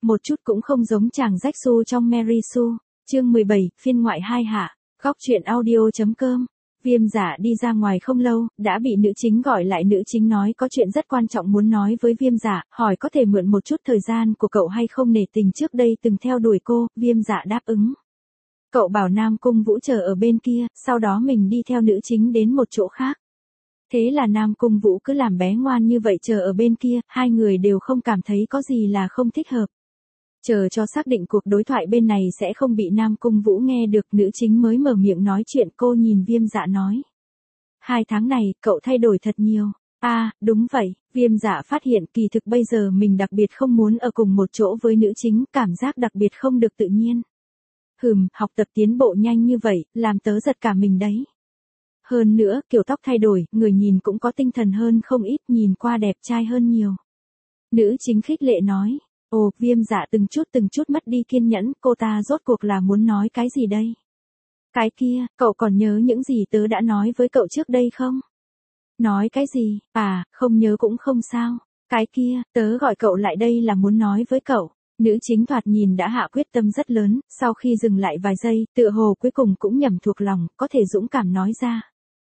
một chút cũng không giống chàng rách su trong Mary Sue. Chương 17, phiên ngoại 2 hạ. Góc truyện audio.com. Viêm Dạ đi ra ngoài không lâu, đã bị nữ chính gọi lại. Nữ chính nói có chuyện rất quan trọng muốn nói với Viêm Dạ, hỏi có thể mượn một chút thời gian của cậu hay không, nể tình trước đây từng theo đuổi cô. Viêm Dạ đáp ứng. Cậu bảo Nam Cung Vũ chờ ở bên kia, sau đó mình đi theo nữ chính đến một chỗ khác. Thế là Nam Cung Vũ cứ làm bé ngoan như vậy chờ ở bên kia, hai người đều không cảm thấy có gì là không thích hợp. Chờ cho xác định cuộc đối thoại bên này sẽ không bị Nam Cung Vũ nghe được, nữ chính mới mở miệng nói chuyện. Cô nhìn Viêm Dạ nói. 2 tháng này, cậu thay đổi thật nhiều. Đúng vậy. Viêm Dạ phát hiện kỳ thực bây giờ mình đặc biệt không muốn ở cùng một chỗ với nữ chính, cảm giác đặc biệt không được tự nhiên. Học tập tiến bộ nhanh như vậy, làm tớ giật cả mình đấy. Hơn nữa, kiểu tóc thay đổi, người nhìn cũng có tinh thần hơn không ít, nhìn qua đẹp trai hơn nhiều. Nữ chính khích lệ nói. Viêm Dạ từng chút mất đi kiên nhẫn, cô ta rốt cuộc là muốn nói cái gì đây? Cái kia, cậu còn nhớ những gì tớ đã nói với cậu trước đây không? Nói cái gì? Không nhớ cũng không sao. Cái kia, tớ gọi cậu lại đây là muốn nói với cậu. Nữ chính thoạt nhìn đã hạ quyết tâm rất lớn, sau khi dừng lại vài giây, tựa hồ cuối cùng cũng nhẩm thuộc lòng, có thể dũng cảm nói ra.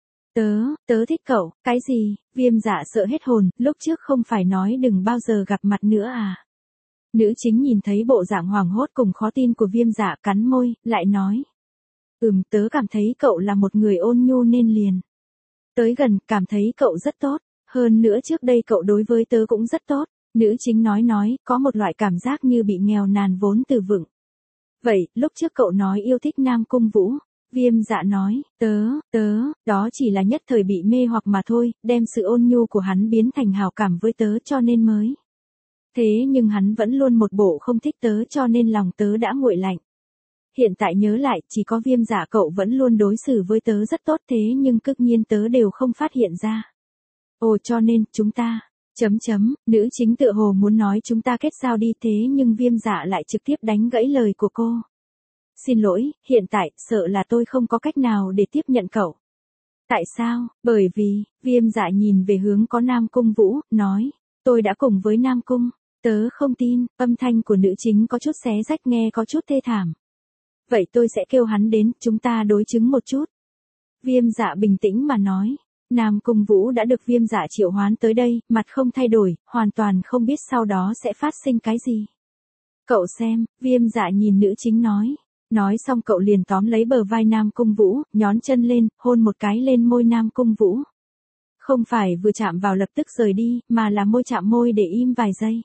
Tớ thích cậu. Cái gì? Viêm Dạ sợ hết hồn, lúc trước không phải nói đừng bao giờ gặp mặt nữa à? Nữ chính nhìn thấy bộ dạng hoảng hốt cùng khó tin của Viêm Dạ, cắn môi, lại nói. Tớ cảm thấy cậu là một người ôn nhu nên liền. Tới gần, cảm thấy cậu rất tốt. Hơn nữa trước đây cậu đối với tớ cũng rất tốt. Nữ chính nói, có một loại cảm giác như bị nghèo nàn vốn từ vựng. Vậy, lúc trước cậu nói yêu thích Nam Cung Vũ. Viêm Dạ nói, đó chỉ là nhất thời bị mê hoặc mà thôi, đem sự ôn nhu của hắn biến thành hảo cảm với tớ cho nên mới. Thế nhưng hắn vẫn luôn một bộ không thích tớ cho nên lòng tớ đã nguội lạnh. Hiện tại nhớ lại, chỉ có Viêm Dạ cậu vẫn luôn đối xử với tớ rất tốt, thế nhưng cự nhiên tớ đều không phát hiện ra. Cho nên, chúng ta, nữ chính tựa hồ muốn nói chúng ta kết giao đi, thế nhưng Viêm Dạ lại trực tiếp đánh gãy lời của cô. Xin lỗi, hiện tại, sợ là tôi không có cách nào để tiếp nhận cậu. Tại sao? Bởi vì, Viêm Dạ nhìn về hướng có Nam Cung Vũ, nói, tôi đã cùng với Nam Cung. Tớ không tin. Âm thanh của nữ chính có chút xé rách, nghe có chút thê thảm. Vậy tôi sẽ kêu hắn đến, chúng ta đối chứng một chút. Viêm Dạ bình tĩnh mà nói. Nam Cung Vũ đã được Viêm Dạ triệu hoán tới đây, mặt không thay đổi, hoàn toàn không biết sau đó sẽ phát sinh cái gì. Cậu xem, Viêm Dạ nhìn nữ chính nói. Nói xong cậu liền tóm lấy bờ vai Nam Cung Vũ, nhón chân lên, hôn một cái lên môi Nam Cung Vũ. Không phải vừa chạm vào lập tức rời đi, mà là môi chạm môi để im vài giây.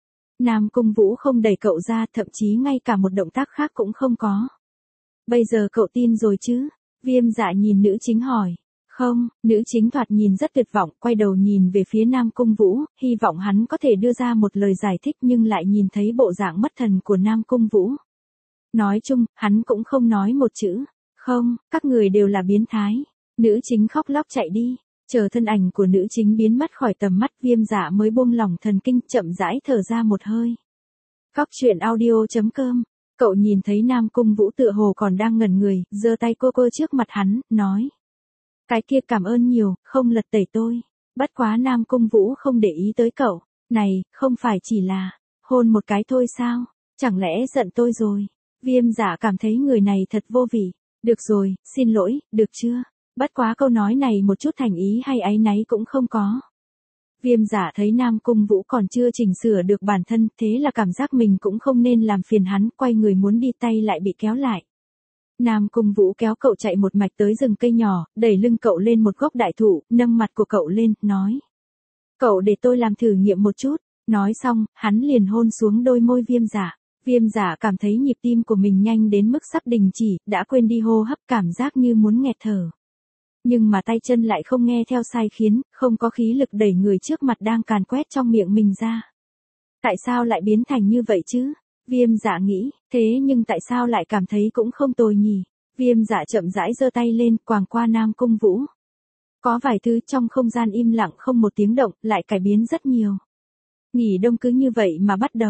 Nam Cung Vũ không đẩy cậu ra, thậm chí ngay cả một động tác khác cũng không có. Bây giờ cậu tin rồi chứ? Viêm Dạ nhìn nữ chính hỏi. Không, nữ chính thoạt nhìn rất tuyệt vọng, quay đầu nhìn về phía Nam Cung Vũ, hy vọng hắn có thể đưa ra một lời giải thích nhưng lại nhìn thấy bộ dạng mất thần của Nam Cung Vũ. Nói chung, hắn cũng không nói một chữ. Không, các người đều là biến thái. Nữ chính khóc lóc chạy đi. Chờ thân ảnh của nữ chính biến mất khỏi tầm mắt, Viêm Dạ mới buông lỏng thần kinh, chậm rãi thở ra một hơi. Góc truyện audio.com. Cậu nhìn thấy Nam Cung Vũ tựa hồ còn đang ngẩn người, giơ tay cô trước mặt hắn, nói. Cái kia cảm ơn nhiều, không lật tẩy tôi. Bất quá Nam Cung Vũ không để ý tới cậu. Này, không phải chỉ là hôn một cái thôi sao? Chẳng lẽ giận tôi rồi? Viêm Dạ cảm thấy người này thật vô vị. Được rồi, xin lỗi, được chưa? Bất quá câu nói này một chút thành ý hay áy náy cũng không có. Viêm Dạ thấy Nam Cung Vũ còn chưa chỉnh sửa được bản thân, thế là cảm giác mình cũng không nên làm phiền hắn, quay người muốn đi, tay lại bị kéo lại. Nam Cung Vũ kéo cậu chạy một mạch tới rừng cây nhỏ, đẩy lưng cậu lên một gốc đại thụ, nâng mặt của cậu lên, nói. Cậu để tôi làm thử nghiệm một chút. Nói xong, hắn liền hôn xuống đôi môi Viêm Dạ. Viêm Dạ cảm thấy nhịp tim của mình nhanh đến mức sắp đình chỉ, đã quên đi hô hấp, cảm giác như muốn nghẹt thở. Nhưng mà tay chân lại không nghe theo sai khiến, không có khí lực đẩy người trước mặt đang càn quét trong miệng mình ra. Tại sao lại biến thành như vậy chứ? Viêm Dạ nghĩ, thế nhưng tại sao lại cảm thấy cũng không tồi nhỉ? Viêm Dạ chậm rãi giơ tay lên, quàng qua Nam Cung Vũ. Có vài thứ trong không gian im lặng không một tiếng động, lại cải biến rất nhiều. Nghỉ đông cứ như vậy mà bắt đầu.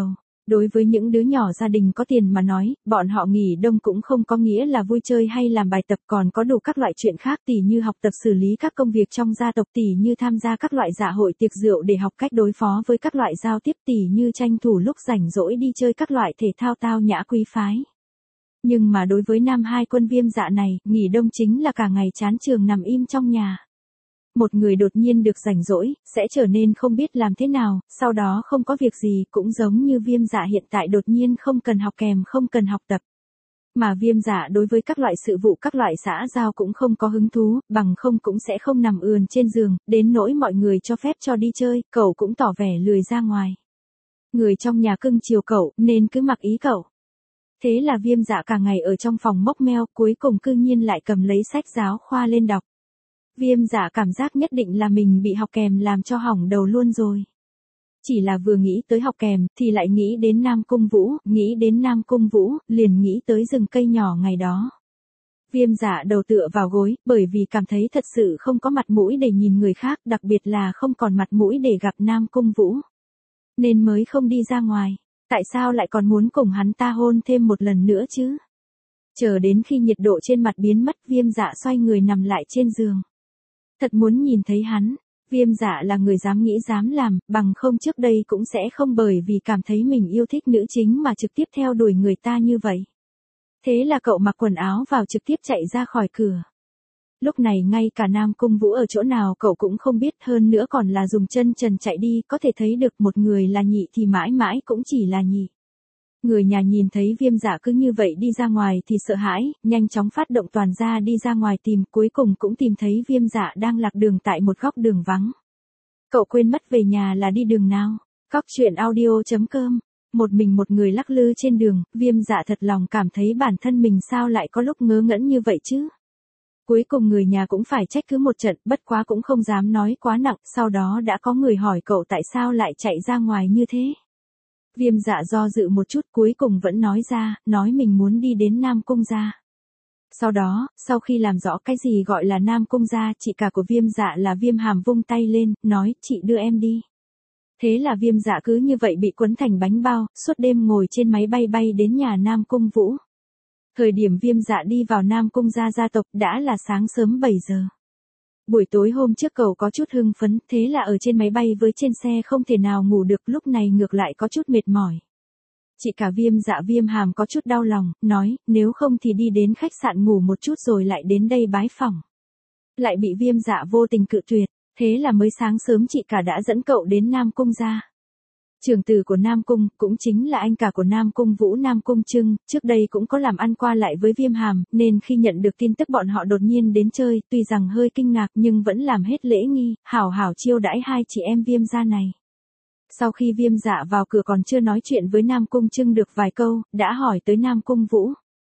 Đối với những đứa nhỏ gia đình có tiền mà nói, bọn họ nghỉ đông cũng không có nghĩa là vui chơi hay làm bài tập, còn có đủ các loại chuyện khác tỉ như học tập xử lý các công việc trong gia tộc, tỉ như tham gia các loại dạ hội tiệc rượu để học cách đối phó với các loại giao tiếp, tỉ như tranh thủ lúc rảnh rỗi đi chơi các loại thể thao tao nhã quý phái. Nhưng mà đối với nam hai quân Viêm Dạ này, nghỉ đông chính là cả ngày chán trường nằm im trong nhà. Một người đột nhiên được rảnh rỗi, sẽ trở nên không biết làm thế nào, sau đó không có việc gì, cũng giống như Viêm Dạ hiện tại đột nhiên không cần học kèm, không cần học tập. Mà Viêm Dạ đối với các loại sự vụ các loại xã giao cũng không có hứng thú, bằng không cũng sẽ không nằm ườn trên giường, đến nỗi mọi người cho phép cho đi chơi, cậu cũng tỏ vẻ lười ra ngoài. Người trong nhà cưng chiều cậu, nên cứ mặc ý cậu. Thế là Viêm Dạ cả ngày ở trong phòng mốc meo, cuối cùng cư nhiên lại cầm lấy sách giáo khoa lên đọc. Viêm Dạ cảm giác nhất định là mình bị học kèm làm cho hỏng đầu luôn rồi. Chỉ là vừa nghĩ tới học kèm, thì lại nghĩ đến Nam Cung Vũ, nghĩ đến Nam Cung Vũ, liền nghĩ tới rừng cây nhỏ ngày đó. Viêm Dạ đầu tựa vào gối, bởi vì cảm thấy thật sự không có mặt mũi để nhìn người khác, đặc biệt là không còn mặt mũi để gặp Nam Cung Vũ. Nên mới không đi ra ngoài. Tại sao lại còn muốn cùng hắn ta hôn thêm một lần nữa chứ? Chờ đến khi nhiệt độ trên mặt biến mất, Viêm Dạ xoay người nằm lại trên giường. Thật muốn nhìn thấy hắn. Viêm Dạ là người dám nghĩ dám làm, bằng không trước đây cũng sẽ không bởi vì cảm thấy mình yêu thích nữ chính mà trực tiếp theo đuổi người ta như vậy. Thế là cậu mặc quần áo vào trực tiếp chạy ra khỏi cửa. Lúc này ngay cả Nam Cung Vũ ở chỗ nào cậu cũng không biết, hơn nữa còn là dùng chân trần chạy đi, có thể thấy được một người là nhị thì mãi mãi cũng chỉ là nhị. Người nhà nhìn thấy Viêm Dạ cứ như vậy đi ra ngoài thì sợ hãi, nhanh chóng phát động toàn ra đi ra ngoài tìm, cuối cùng cũng tìm thấy Viêm Dạ đang lạc đường tại một góc đường vắng. Cậu quên mất về nhà là đi đường nào? Cóc truyện audio.com. Một mình một người lắc lư trên đường, Viêm Dạ thật lòng cảm thấy bản thân mình sao lại có lúc ngớ ngẩn như vậy chứ? Cuối cùng người nhà cũng phải trách cứ một trận, bất quá cũng không dám nói quá nặng, sau đó đã có người hỏi cậu tại sao lại chạy ra ngoài như thế. Viêm Dạ do dự một chút, cuối cùng vẫn nói ra, nói mình muốn đi đến Nam Cung gia. Sau đó, sau khi làm rõ cái gì gọi là Nam Cung gia, chị cả của Viêm Dạ là Viêm Hàm vung tay lên, nói, chị đưa em đi. Thế là Viêm Dạ cứ như vậy bị quấn thành bánh bao, suốt đêm ngồi trên máy bay bay đến nhà Nam Cung Vũ. Thời điểm Viêm Dạ đi vào Nam Cung gia tộc đã là sáng sớm 7 giờ. Buổi tối hôm trước cậu có chút hưng phấn, thế là ở trên máy bay với trên xe không thể nào ngủ được, lúc này ngược lại có chút mệt mỏi. Chị cả Viêm Dạ Viêm Hàm có chút đau lòng, nói, nếu không thì đi đến khách sạn ngủ một chút rồi lại đến đây bái phỏng. Lại bị Viêm Dạ vô tình cự tuyệt, thế là mới sáng sớm chị cả đã dẫn cậu đến Nam Cung gia. Trưởng tử của Nam Cung, cũng chính là anh cả của Nam Cung Vũ Nam Cung Trưng, trước đây cũng có làm ăn qua lại với Viêm Hàm, nên khi nhận được tin tức bọn họ đột nhiên đến chơi, tuy rằng hơi kinh ngạc nhưng vẫn làm hết lễ nghi, hảo hảo chiêu đãi hai chị em Viêm gia này. Sau khi Viêm Dạ vào cửa còn chưa nói chuyện với Nam Cung Trưng được vài câu, đã hỏi tới Nam Cung Vũ.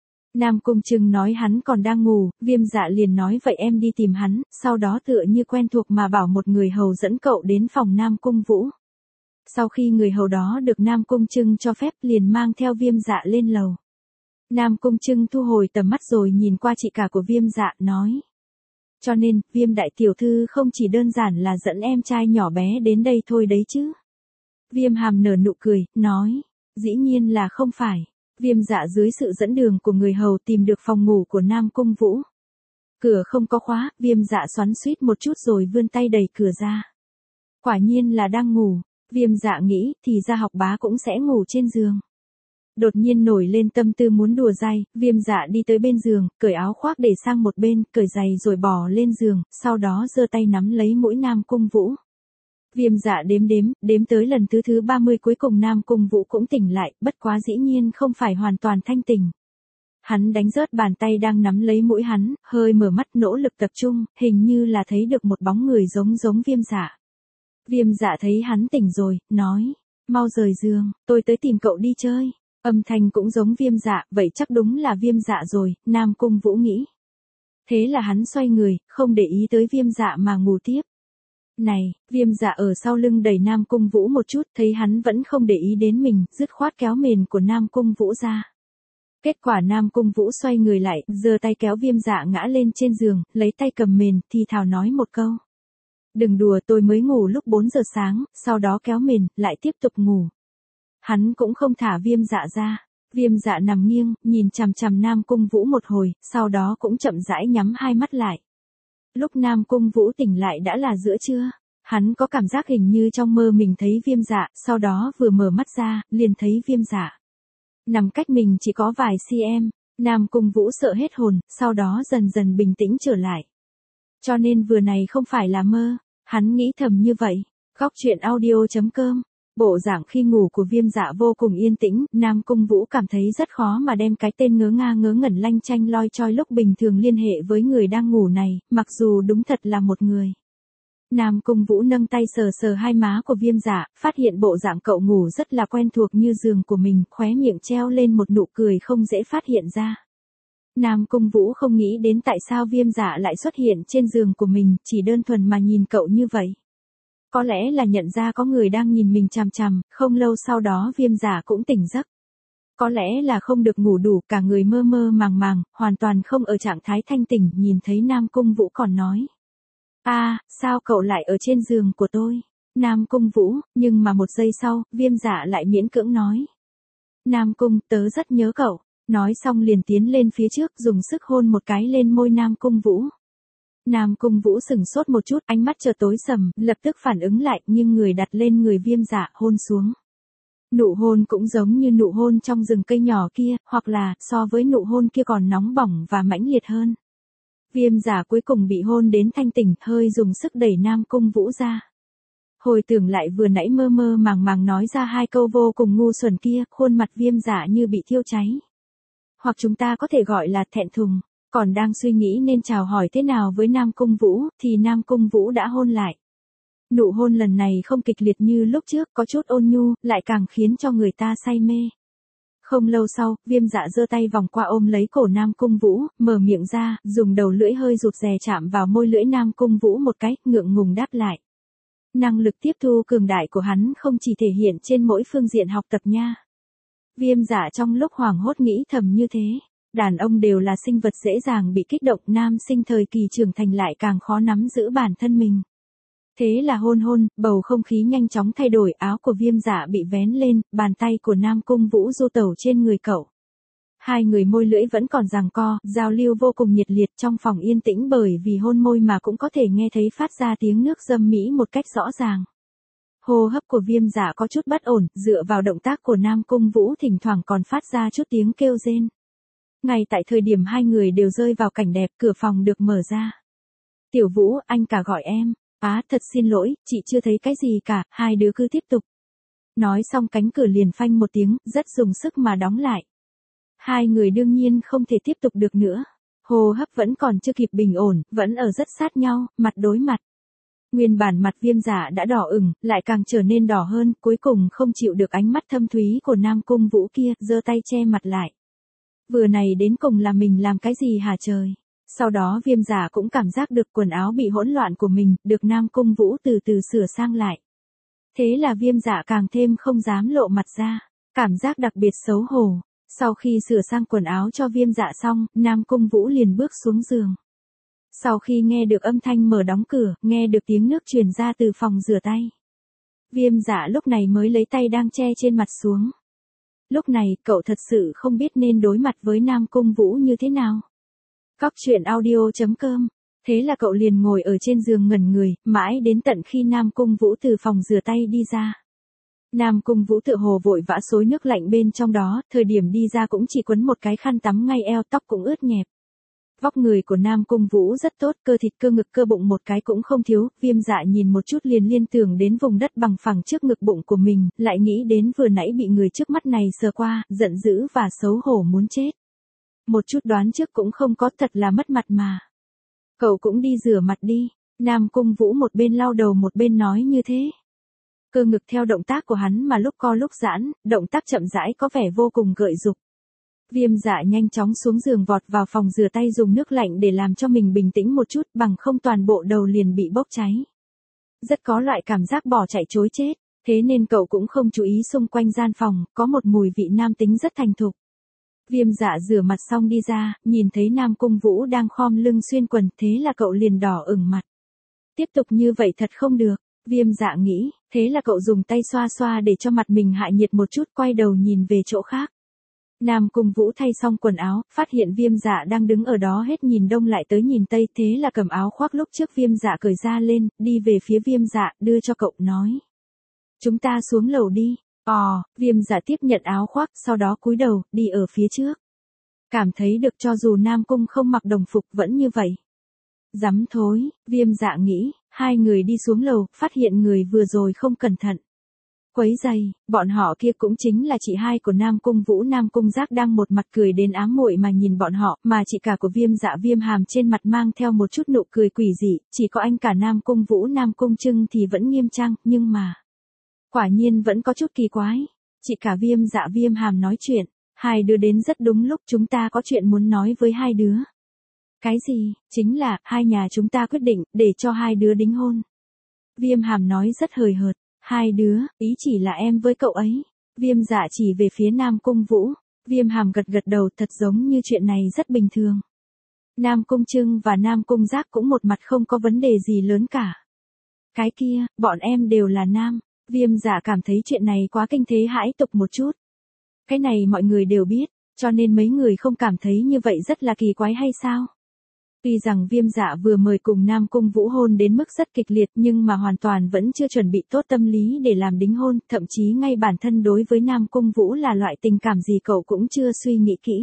Nam Cung Trưng nói hắn còn đang ngủ, Viêm Dạ liền nói vậy em đi tìm hắn, sau đó tựa như quen thuộc mà bảo một người hầu dẫn cậu đến phòng Nam Cung Vũ. Sau khi người hầu đó được Nam Cung Trưng cho phép liền mang theo Viêm Dạ lên lầu. Nam Cung Trưng thu hồi tầm mắt rồi nhìn qua chị cả của Viêm Dạ, nói. Cho nên, Viêm đại tiểu thư không chỉ đơn giản là dẫn em trai nhỏ bé đến đây thôi đấy chứ. Viêm Hàm nở nụ cười, nói. Dĩ nhiên là không phải. Viêm Dạ dưới sự dẫn đường của người hầu tìm được phòng ngủ của Nam Cung Vũ. Cửa không có khóa, Viêm Dạ xoắn xuýt một chút rồi vươn tay đẩy cửa ra. Quả nhiên là đang ngủ. Viêm Dạ nghĩ, thì ra học bá cũng sẽ ngủ trên giường. Đột nhiên nổi lên tâm tư muốn đùa dai, Viêm Dạ đi tới bên giường, cởi áo khoác để sang một bên, cởi giày rồi bò lên giường, sau đó giơ tay nắm lấy mũi Nam Cung Vũ. Viêm Dạ đếm tới lần thứ 30 cuối cùng Nam Cung Vũ cũng tỉnh lại, bất quá dĩ nhiên không phải hoàn toàn thanh tỉnh. Hắn đánh rớt bàn tay đang nắm lấy mũi hắn, hơi mở mắt nỗ lực tập trung, hình như là thấy được một bóng người giống Viêm Dạ. Viêm Dạ thấy hắn tỉnh rồi, nói, mau rời giường, tôi tới tìm cậu đi chơi. Âm thanh cũng giống Viêm Dạ, vậy chắc đúng là Viêm Dạ rồi, Nam Cung Vũ nghĩ. Thế là hắn xoay người, không để ý tới Viêm Dạ mà ngủ tiếp. Này, Viêm Dạ ở sau lưng đẩy Nam Cung Vũ một chút, thấy hắn vẫn không để ý đến mình, dứt khoát kéo mền của Nam Cung Vũ ra. Kết quả Nam Cung Vũ xoay người lại, giơ tay kéo Viêm Dạ ngã lên trên giường, lấy tay cầm mền, thì thào nói một câu. Đừng đùa, tôi mới ngủ lúc 4 giờ sáng, sau đó kéo mền, lại tiếp tục ngủ. hắn cũng không thả Viêm Dạ ra. Viêm Dạ nằm nghiêng, nhìn chằm chằm Nam Cung Vũ một hồi, sau đó cũng chậm rãi nhắm hai mắt lại. Lúc Nam Cung Vũ tỉnh lại đã là giữa trưa. Hắn có cảm giác hình như trong mơ mình thấy Viêm Dạ, sau đó vừa mở mắt ra, liền thấy Viêm Dạ nằm cách mình chỉ có vài cm. Nam Cung Vũ sợ hết hồn, sau đó dần dần bình tĩnh trở lại. Cho nên vừa này không phải là mơ, hắn nghĩ thầm như vậy. Góc truyện audio.com. Bộ dạng khi ngủ của Viêm Dạ vô cùng yên tĩnh, Nam Cung Vũ cảm thấy rất khó mà đem cái tên ngớ ngẩn lanh chanh loi choi lúc bình thường liên hệ với người đang ngủ này, mặc dù đúng thật là một người. Nam Cung Vũ nâng tay sờ sờ hai má của Viêm Dạ, phát hiện bộ dạng cậu ngủ rất là quen thuộc như giường của mình, khóe miệng treo lên một nụ cười không dễ phát hiện ra. Nam Cung Vũ không nghĩ đến tại sao Viêm Dạ lại xuất hiện trên giường của mình, chỉ đơn thuần mà nhìn cậu như vậy. Có lẽ là nhận ra có người đang nhìn mình chằm chằm, không lâu sau đó Viêm Dạ cũng tỉnh giấc. Có lẽ là không được ngủ đủ, cả người mơ mơ màng, hoàn toàn không ở trạng thái thanh tỉnh, nhìn thấy Nam Cung Vũ còn nói. Sao cậu lại ở trên giường của tôi? Nam Cung Vũ, nhưng mà một giây sau, Viêm Dạ lại miễn cưỡng nói. Nam Cung, tớ rất nhớ cậu. Nói xong liền tiến lên phía trước, dùng sức hôn một cái lên môi Nam Cung Vũ. Nam Cung Vũ sững sốt một chút, ánh mắt chợt tối sầm, lập tức phản ứng lại, nhưng người đặt lên người Viêm Dạ, hôn xuống. Nụ hôn cũng giống như nụ hôn trong rừng cây nhỏ kia, hoặc là, so với nụ hôn kia còn nóng bỏng và mãnh liệt hơn. Viêm Dạ cuối cùng bị hôn đến thanh tỉnh, hơi dùng sức đẩy Nam Cung Vũ ra. Hồi tưởng lại vừa nãy mơ mơ màng nói ra hai câu vô cùng ngu xuẩn kia, khuôn mặt Viêm Dạ như bị thiêu cháy. Hoặc chúng ta có thể gọi là thẹn thùng. Còn đang suy nghĩ nên chào hỏi thế nào với Nam Cung Vũ, thì Nam Cung Vũ đã hôn lại. Nụ hôn lần này không kịch liệt như lúc trước, có chút ôn nhu, lại càng khiến cho người ta say mê. Không lâu sau, Viêm Dạ giơ tay vòng qua ôm lấy cổ Nam Cung Vũ, mở miệng ra, dùng đầu lưỡi hơi rụt rè chạm vào môi lưỡi Nam Cung Vũ một cái, ngượng ngùng đáp lại. Năng lực tiếp thu cường đại của hắn không chỉ thể hiện trên mỗi phương diện học tập nha. Viêm Dạ trong lúc hoảng hốt nghĩ thầm như thế. Đàn ông đều là sinh vật dễ dàng bị kích động, nam sinh thời kỳ trưởng thành lại càng khó nắm giữ bản thân mình. Thế là hôn, bầu không khí nhanh chóng thay đổi, áo của Viêm Dạ bị vén lên, bàn tay của Nam Cung Vũ du tẩu trên người cậu. Hai người môi lưỡi vẫn còn giằng co, giao lưu vô cùng nhiệt liệt, trong phòng yên tĩnh bởi vì hôn môi mà cũng có thể nghe thấy phát ra tiếng nước dâm mỹ một cách rõ ràng. Hô hấp của Viêm Dạ có chút bất ổn, dựa vào động tác của Nam Cung Vũ thỉnh thoảng còn phát ra chút tiếng kêu rên. Ngay tại thời điểm hai người đều rơi vào cảnh đẹp, cửa phòng được mở ra. Tiểu Vũ, anh cả gọi em. Thật xin lỗi, chị chưa thấy cái gì cả, hai đứa cứ tiếp tục. Nói xong cánh cửa liền phanh một tiếng, rất dùng sức mà đóng lại. Hai người đương nhiên không thể tiếp tục được nữa. Hô hấp vẫn còn chưa kịp bình ổn, vẫn ở rất sát nhau, mặt đối mặt. Nguyên bản mặt Viêm Dạ đã đỏ ửng, lại càng trở nên đỏ hơn, cuối cùng không chịu được ánh mắt thâm thúy của Nam Cung Vũ kia, giơ tay che mặt lại. Vừa này đến cùng là mình làm cái gì hả trời? Sau đó Viêm Dạ cũng cảm giác được quần áo bị hỗn loạn của mình, được Nam Cung Vũ từ từ sửa sang lại. Thế là Viêm Dạ càng thêm không dám lộ mặt ra, cảm giác đặc biệt xấu hổ. Sau khi sửa sang quần áo cho Viêm Dạ xong, Nam Cung Vũ liền bước xuống giường. Sau khi nghe được âm thanh mở đóng cửa, nghe được tiếng nước truyền ra từ phòng rửa tay. Viêm Dạ lúc này mới lấy tay đang che trên mặt xuống. Lúc này, cậu thật sự không biết nên đối mặt với Nam Cung Vũ như thế nào. Góc truyện audio.com. Thế là cậu liền ngồi ở trên giường ngẩn người, mãi đến tận khi Nam Cung Vũ từ phòng rửa tay đi ra. Nam Cung Vũ tựa hồ vội vã xối nước lạnh bên trong đó, thời điểm đi ra cũng chỉ quấn một cái khăn tắm ngay eo, tóc cũng ướt nhẹp. Vóc người của Nam Cung Vũ rất tốt, cơ thịt cơ ngực cơ bụng một cái cũng không thiếu, Viêm Dạ nhìn một chút liền liên tưởng đến vùng đất bằng phẳng trước ngực bụng của mình, lại nghĩ đến vừa nãy bị người trước mắt này sờ qua, giận dữ và xấu hổ muốn chết. Một chút đoán trước cũng không có, thật là mất mặt mà. Cậu cũng đi rửa mặt đi, Nam Cung Vũ một bên lau đầu một bên nói như thế. Cơ ngực theo động tác của hắn mà lúc co lúc giãn, động tác chậm rãi có vẻ vô cùng gợi dục. Viêm Dạ nhanh chóng xuống giường vọt vào phòng rửa tay dùng nước lạnh để làm cho mình bình tĩnh một chút, bằng không toàn bộ đầu liền bị bốc cháy. Rất có loại cảm giác bỏ chạy chối chết, thế nên cậu cũng không chú ý xung quanh gian phòng, có một mùi vị nam tính rất thành thục. Viêm Dạ rửa mặt xong đi ra, nhìn thấy Nam Cung Vũ đang khom lưng xuyên quần, thế là cậu liền đỏ ửng mặt. Tiếp tục như vậy thật không được. Viêm Dạ nghĩ, thế là cậu dùng tay xoa xoa để cho mặt mình hạ nhiệt một chút, quay đầu nhìn về chỗ khác. Nam Cung Vũ thay xong quần áo, phát hiện Viêm Dạ đang đứng ở đó hết nhìn đông lại tới nhìn tây, thế là cầm áo khoác lúc trước Viêm Dạ cởi ra lên, đi về phía Viêm Dạ, đưa cho cậu, nói. Chúng ta xuống lầu đi. Viêm Dạ tiếp nhận áo khoác, sau đó cúi đầu, đi ở phía trước. Cảm thấy được cho dù Nam Cung không mặc đồng phục vẫn như vậy. Dám thối, Viêm Dạ nghĩ, hai người đi xuống lầu, phát hiện người vừa rồi không cẩn thận. Quấy giày, bọn họ kia cũng chính là chị hai của Nam Cung Vũ. Nam Cung Giác đang một mặt cười đến ám muội mà nhìn bọn họ, mà chị cả của Viêm Dạ Viêm Hàm trên mặt mang theo một chút nụ cười quỷ dị, chỉ có anh cả Nam Cung Vũ Nam Cung Trưng thì vẫn nghiêm trang, nhưng mà quả nhiên vẫn có chút kỳ quái. Chị cả Viêm Dạ Viêm Hàm nói chuyện, hai đứa đến rất đúng lúc, chúng ta có chuyện muốn nói với hai đứa. Cái gì? Chính là, hai nhà chúng ta quyết định, để cho hai đứa đính hôn. Viêm Hàm nói rất hời hợt, hai đứa, ý chỉ là em với cậu ấy. Viêm Dạ chỉ về phía Nam Cung Vũ. Viêm Hàm gật gật đầu, thật giống như chuyện này rất bình thường. Nam Cung Trưng và Nam Cung Giác cũng một mặt không có vấn đề gì lớn cả. Cái kia, bọn em đều là nam. Viêm Dạ cảm thấy chuyện này quá kinh thế hãi tục một chút. Cái này mọi người đều biết, cho nên mấy người không cảm thấy như vậy rất là kỳ quái hay sao? Tuy rằng Viêm Dạ vừa mời cùng Nam Cung Vũ hôn đến mức rất kịch liệt, nhưng mà hoàn toàn vẫn chưa chuẩn bị tốt tâm lý để làm đính hôn, thậm chí ngay bản thân đối với Nam Cung Vũ là loại tình cảm gì cậu cũng chưa suy nghĩ kỹ.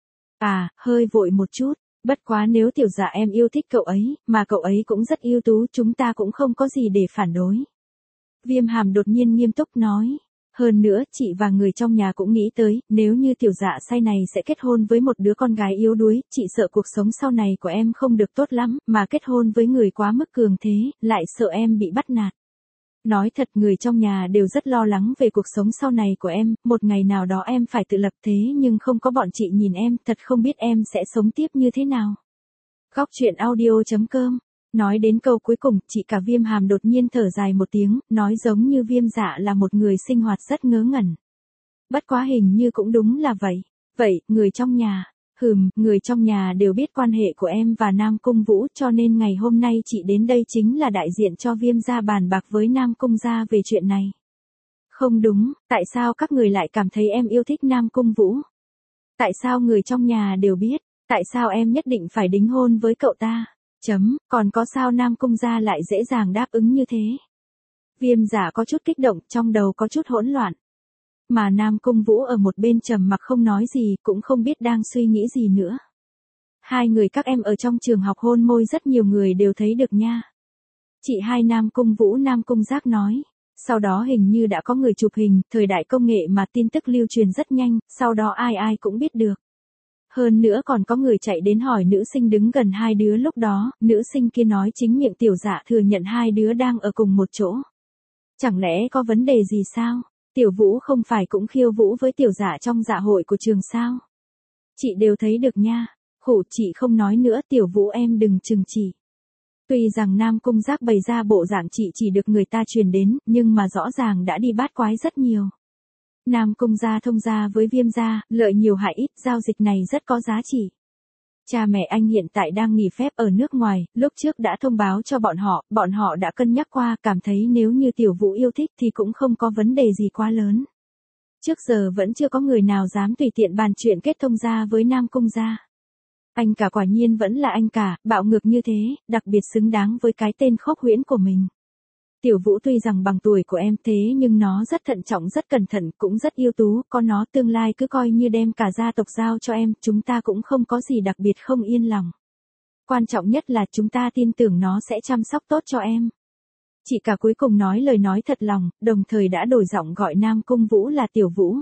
Hơi vội một chút, bất quá nếu tiểu Dạ em yêu thích cậu ấy, mà cậu ấy cũng rất ưu tú, chúng ta cũng không có gì để phản đối. Viêm Hàm đột nhiên nghiêm túc nói. Hơn nữa, chị và người trong nhà cũng nghĩ tới, nếu như tiểu Dạ say này sẽ kết hôn với một đứa con gái yếu đuối, chị sợ cuộc sống sau này của em không được tốt lắm, mà kết hôn với người quá mức cường thế, lại sợ em bị bắt nạt. Nói thật, người trong nhà đều rất lo lắng về cuộc sống sau này của em, một ngày nào đó em phải tự lập, thế nhưng không có bọn chị nhìn em, thật không biết em sẽ sống tiếp như thế nào. Góc truyện audio.com. Nói đến câu cuối cùng, chị cả Viêm Hàm đột nhiên thở dài một tiếng, nói giống như Viêm Dạ là một người sinh hoạt rất ngớ ngẩn. Bất quá hình như cũng đúng là vậy. Vậy, người trong nhà, người trong nhà đều biết quan hệ của em và Nam Cung Vũ, cho nên ngày hôm nay chị đến đây chính là đại diện cho Viêm gia bàn bạc với Nam Cung gia về chuyện này. Không đúng, tại sao các người lại cảm thấy em yêu thích Nam Cung Vũ? Tại sao người trong nhà đều biết, tại sao em nhất định phải đính hôn với cậu ta? Còn có sao Nam Cung gia lại dễ dàng đáp ứng như thế? Viêm Dạ có chút kích động, trong đầu có chút hỗn loạn. Mà Nam Cung Vũ ở một bên trầm mặc không nói gì, cũng không biết đang suy nghĩ gì nữa. Hai người các em ở trong trường học hôn môi rất nhiều người đều thấy được nha. Chị hai Nam Cung Vũ Nam Cung Giác nói. Sau đó hình như đã có người chụp hình, thời đại công nghệ mà tin tức lưu truyền rất nhanh, sau đó ai ai cũng biết được. Hơn nữa còn có người chạy đến hỏi nữ sinh đứng gần hai đứa lúc đó, nữ sinh kia nói chính miệng tiểu Dạ thừa nhận hai đứa đang ở cùng một chỗ. Chẳng lẽ có vấn đề gì sao? Tiểu Vũ không phải cũng khiêu vũ với tiểu Dạ trong dạ hội của trường sao? Chị đều thấy được nha. Khổ, chị không nói nữa, Tiểu Vũ em đừng chừng chỉ. Tuy rằng Nam Cung Giác bày ra bộ dạng chị chỉ được người ta truyền đến, nhưng mà rõ ràng đã đi bát quái rất nhiều. Nam Cung gia thông gia với Viêm gia, lợi nhiều hại ít, giao dịch này rất có giá trị. Cha mẹ anh hiện tại đang nghỉ phép ở nước ngoài, lúc trước đã thông báo cho bọn họ đã cân nhắc qua, cảm thấy nếu như Tiểu Vũ yêu thích thì cũng không có vấn đề gì quá lớn. Trước giờ vẫn chưa có người nào dám tùy tiện bàn chuyện kết thông gia với Nam Cung gia. Anh cả quả nhiên vẫn là anh cả, bạo ngược như thế, đặc biệt xứng đáng với cái tên khốc huyễn của mình. Tiểu Vũ tuy rằng bằng tuổi của em thế nhưng nó rất thận trọng, rất cẩn thận, cũng rất ưu tú, có nó tương lai cứ coi như đem cả gia tộc giao cho em, chúng ta cũng không có gì đặc biệt không yên lòng. Quan trọng nhất là chúng ta tin tưởng nó sẽ chăm sóc tốt cho em. Chị cả cuối cùng nói lời nói thật lòng, đồng thời đã đổi giọng gọi Nam Cung Vũ là Tiểu Vũ.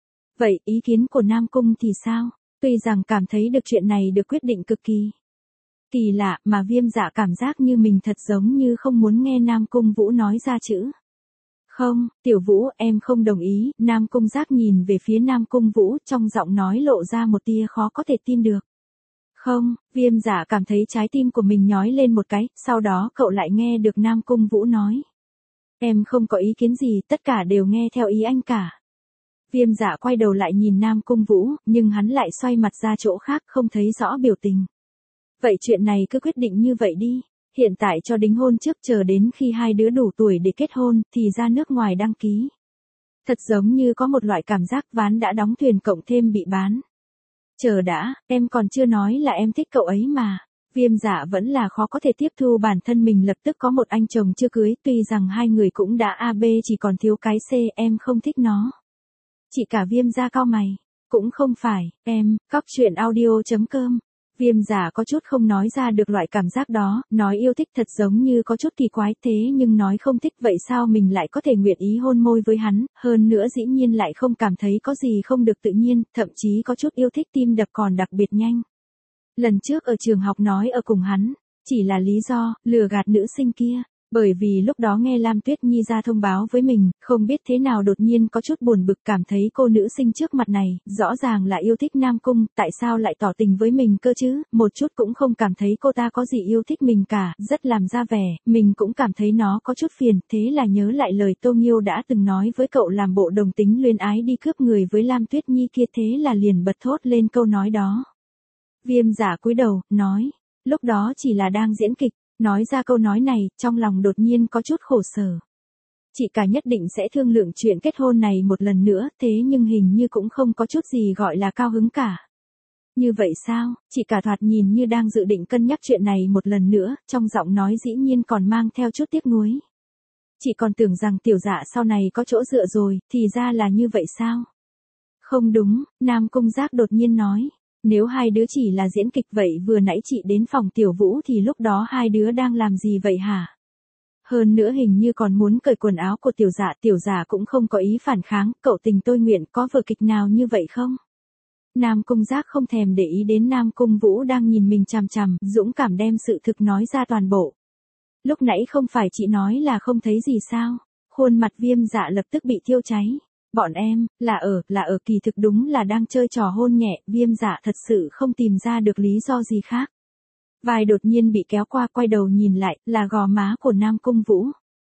Vậy ý kiến của Nam Cung thì sao? Tuy rằng cảm thấy được chuyện này được quyết định cực kỳ lạ, mà Viêm Dạ cảm giác như mình thật giống như không muốn nghe Nam Cung Vũ nói ra chữ. Không, Tiểu Vũ, em không đồng ý. Nam Cung Giác nhìn về phía Nam Cung Vũ, trong giọng nói lộ ra một tia khó có thể tin được. Không, Viêm Dạ cảm thấy trái tim của mình nhói lên một cái, sau đó cậu lại nghe được Nam Cung Vũ nói. Em không có ý kiến gì, tất cả đều nghe theo ý anh cả. Viêm Dạ quay đầu lại nhìn Nam Cung Vũ, nhưng hắn lại xoay mặt ra chỗ khác, không thấy rõ biểu tình. Vậy chuyện này cứ quyết định như vậy đi. Hiện tại cho đính hôn trước, chờ đến khi hai đứa đủ tuổi để kết hôn, thì ra nước ngoài đăng ký. Thật giống như có một loại cảm giác ván đã đóng thuyền cộng thêm bị bán. Chờ đã, em còn chưa nói là em thích cậu ấy mà. Viêm Dạ vẫn là khó có thể tiếp thu bản thân mình lập tức có một anh chồng chưa cưới, tuy rằng hai người cũng đã AB chỉ còn thiếu cái C, em không thích nó. Chị cả Viêm Dạ cau mày. Cũng không phải, em, cóc truyện audio.com. Viêm Dạ có chút không nói ra được loại cảm giác đó, nói yêu thích thật giống như có chút kỳ quái, thế nhưng nói không thích vậy sao mình lại có thể nguyện ý hôn môi với hắn, hơn nữa dĩ nhiên lại không cảm thấy có gì không được tự nhiên, thậm chí có chút yêu thích, tim đập còn đặc biệt nhanh. Lần trước ở trường học nói ở cùng hắn, chỉ là lý do, lừa gạt nữ sinh kia. Bởi vì lúc đó nghe Lam Tuyết Nhi ra thông báo với mình, không biết thế nào đột nhiên có chút buồn bực, cảm thấy cô nữ sinh trước mặt này, rõ ràng là yêu thích Nam Cung, tại sao lại tỏ tình với mình cơ chứ, một chút cũng không cảm thấy cô ta có gì yêu thích mình cả, rất làm ra vẻ, mình cũng cảm thấy nó có chút phiền, thế là nhớ lại lời Tô Nghiêu đã từng nói với cậu làm bộ đồng tính luyến ái đi cướp người với Lam Tuyết Nhi kia, thế là liền bật thốt lên câu nói đó. Viêm Dạ cúi đầu, nói, lúc đó chỉ là đang diễn kịch. Nói ra câu nói này, trong lòng đột nhiên có chút khổ sở. Chị cả nhất định sẽ thương lượng chuyện kết hôn này một lần nữa, thế nhưng hình như cũng không có chút gì gọi là cao hứng cả. Như vậy sao, chị cả thoạt nhìn như đang dự định cân nhắc chuyện này một lần nữa, trong giọng nói dĩ nhiên còn mang theo chút tiếc nuối. Chị còn tưởng rằng Tiểu Dạ sau này có chỗ dựa rồi, thì ra là như vậy sao? Không đúng, Nam Cung Giác đột nhiên nói. Nếu hai đứa chỉ là diễn kịch vậy vừa nãy chị đến phòng Tiểu Vũ thì lúc đó hai đứa đang làm gì vậy hả? Hơn nữa hình như còn muốn cởi quần áo của Tiểu Dạ cũng không có ý phản kháng, cậu tình tôi nguyện, có vở kịch nào như vậy không? Nam Cung Giác không thèm để ý đến Nam Cung Vũ đang nhìn mình chằm chằm, dũng cảm đem sự thực nói ra toàn bộ. Lúc nãy không phải chị nói là không thấy gì sao? Khuôn mặt Viêm Dạ lập tức bị thiêu cháy. Bọn em, là ở kỳ thực đúng là đang chơi trò hôn nhẹ, Viêm Dạ thật sự không tìm ra được lý do gì khác. Vai đột nhiên bị kéo qua, quay đầu nhìn lại, là gò má của Nam Cung Vũ.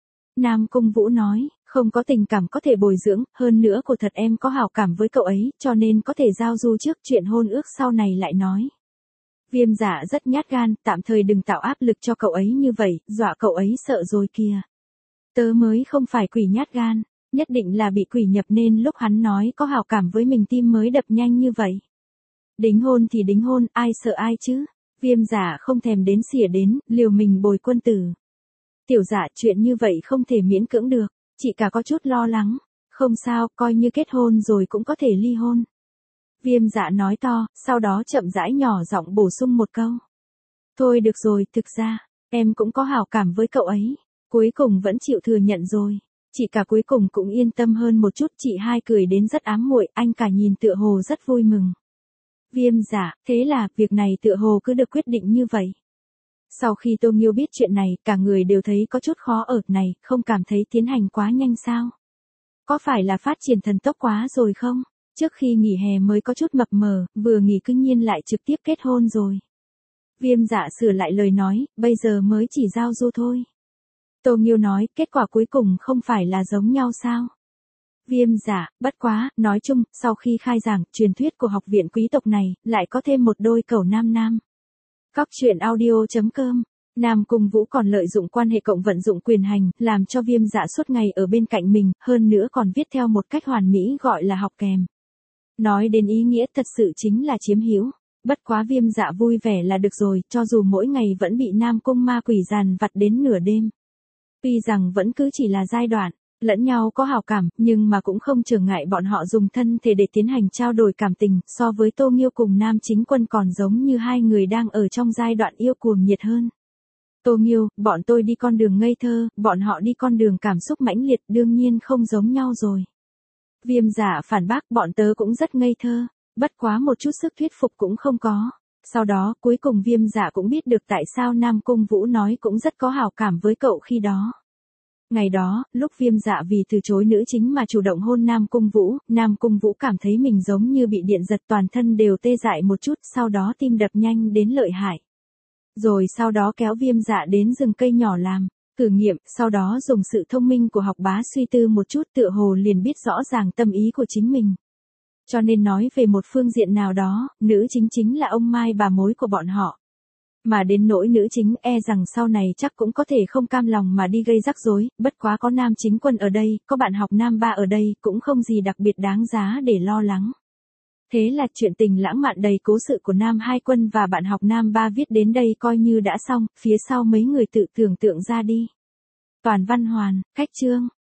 Nam Cung Vũ nói, không có tình cảm có thể bồi dưỡng, hơn nữa của thật em có hảo cảm với cậu ấy, cho nên có thể giao du trước, chuyện hôn ước sau này lại nói. Viêm Dạ rất nhát gan, tạm thời đừng tạo áp lực cho cậu ấy như vậy, dọa cậu ấy sợ rồi kìa. Tớ mới không phải quỷ nhát gan. Nhất định là bị quỷ nhập nên lúc hắn nói có hảo cảm với mình tim mới đập nhanh như vậy. Đính hôn thì đính hôn, ai sợ ai chứ? Viêm Dạ không thèm đến xỉa đến, liều mình bồi quân tử. Tiểu Dạ chuyện như vậy không thể miễn cưỡng được, chị cả có chút lo lắng. Không sao, coi như kết hôn rồi cũng có thể ly hôn. Viêm Dạ nói to, sau đó chậm rãi nhỏ giọng bổ sung một câu. Thôi được rồi, thực ra, em cũng có hảo cảm với cậu ấy. Cuối cùng vẫn chịu thừa nhận rồi. Chị cả cuối cùng cũng yên tâm hơn một chút, chị hai cười đến rất ám muội, anh cả nhìn tựa hồ rất vui mừng. Viêm Dạ, thế là, việc này tựa hồ cứ được quyết định như vậy. Sau khi Tô Nghiêu biết chuyện này, cả người đều thấy có chút khó ở, này, không cảm thấy tiến hành quá nhanh sao? Có phải là phát triển thần tốc quá rồi không? Trước khi nghỉ hè mới có chút mập mờ, vừa nghỉ cư nhiên lại trực tiếp kết hôn rồi. Viêm Dạ sửa lại lời nói, bây giờ mới chỉ giao du thôi. Tô Nghiêu nói, kết quả cuối cùng không phải là giống nhau sao? Viêm Dạ, bất quá, nói chung, sau khi khai giảng, truyền thuyết của học viện quý tộc này, lại có thêm một đôi cẩu nam nam. Cóc truyện audio.com. Nam Cung Vũ còn lợi dụng quan hệ cộng vận dụng quyền hành, làm cho Viêm Dạ suốt ngày ở bên cạnh mình, hơn nữa còn viết theo một cách hoàn mỹ gọi là học kèm. Nói đến ý nghĩa thật sự chính là chiếm hữu. Bất quá Viêm Dạ vui vẻ là được rồi, cho dù mỗi ngày vẫn bị Nam Cung ma quỷ dằn vặt đến nửa đêm. Tuy rằng vẫn cứ chỉ là giai đoạn, lẫn nhau có hảo cảm, nhưng mà cũng không trở ngại bọn họ dùng thân thể để tiến hành trao đổi cảm tình, so với Tô Nghiêu cùng Nam Chính Quân còn giống như hai người đang ở trong giai đoạn yêu cuồng nhiệt hơn. Tô Nghiêu, bọn tôi đi con đường ngây thơ, bọn họ đi con đường cảm xúc mãnh liệt, đương nhiên không giống nhau rồi. Viêm Dạ phản bác, bọn tớ cũng rất ngây thơ, bất quá một chút sức thuyết phục cũng không có. Sau đó, cuối cùng Viêm Dạ cũng biết được tại sao Nam Cung Vũ nói cũng rất có hảo cảm với cậu khi đó. Ngày đó, lúc Viêm Dạ vì từ chối nữ chính mà chủ động hôn Nam Cung Vũ cảm thấy mình giống như bị điện giật, toàn thân đều tê dại một chút, sau đó tim đập nhanh đến lợi hại. Rồi sau đó kéo Viêm Dạ đến rừng cây nhỏ làm thử nghiệm, sau đó dùng sự thông minh của học bá suy tư một chút, tựa hồ liền biết rõ ràng tâm ý của chính mình. Cho nên nói về một phương diện nào đó, nữ chính chính là ông Mai bà mối của bọn họ. Mà đến nỗi nữ chính e rằng sau này chắc cũng có thể không cam lòng mà đi gây rắc rối, bất quá có nam chính quân ở đây, có bạn học nam ba ở đây, cũng không gì đặc biệt đáng giá để lo lắng. Thế là chuyện tình lãng mạn đầy cố sự của nam hai quân và bạn học nam ba viết đến đây coi như đã xong, phía sau mấy người tự tưởng tượng ra đi. Toàn văn hoàn, khách chương.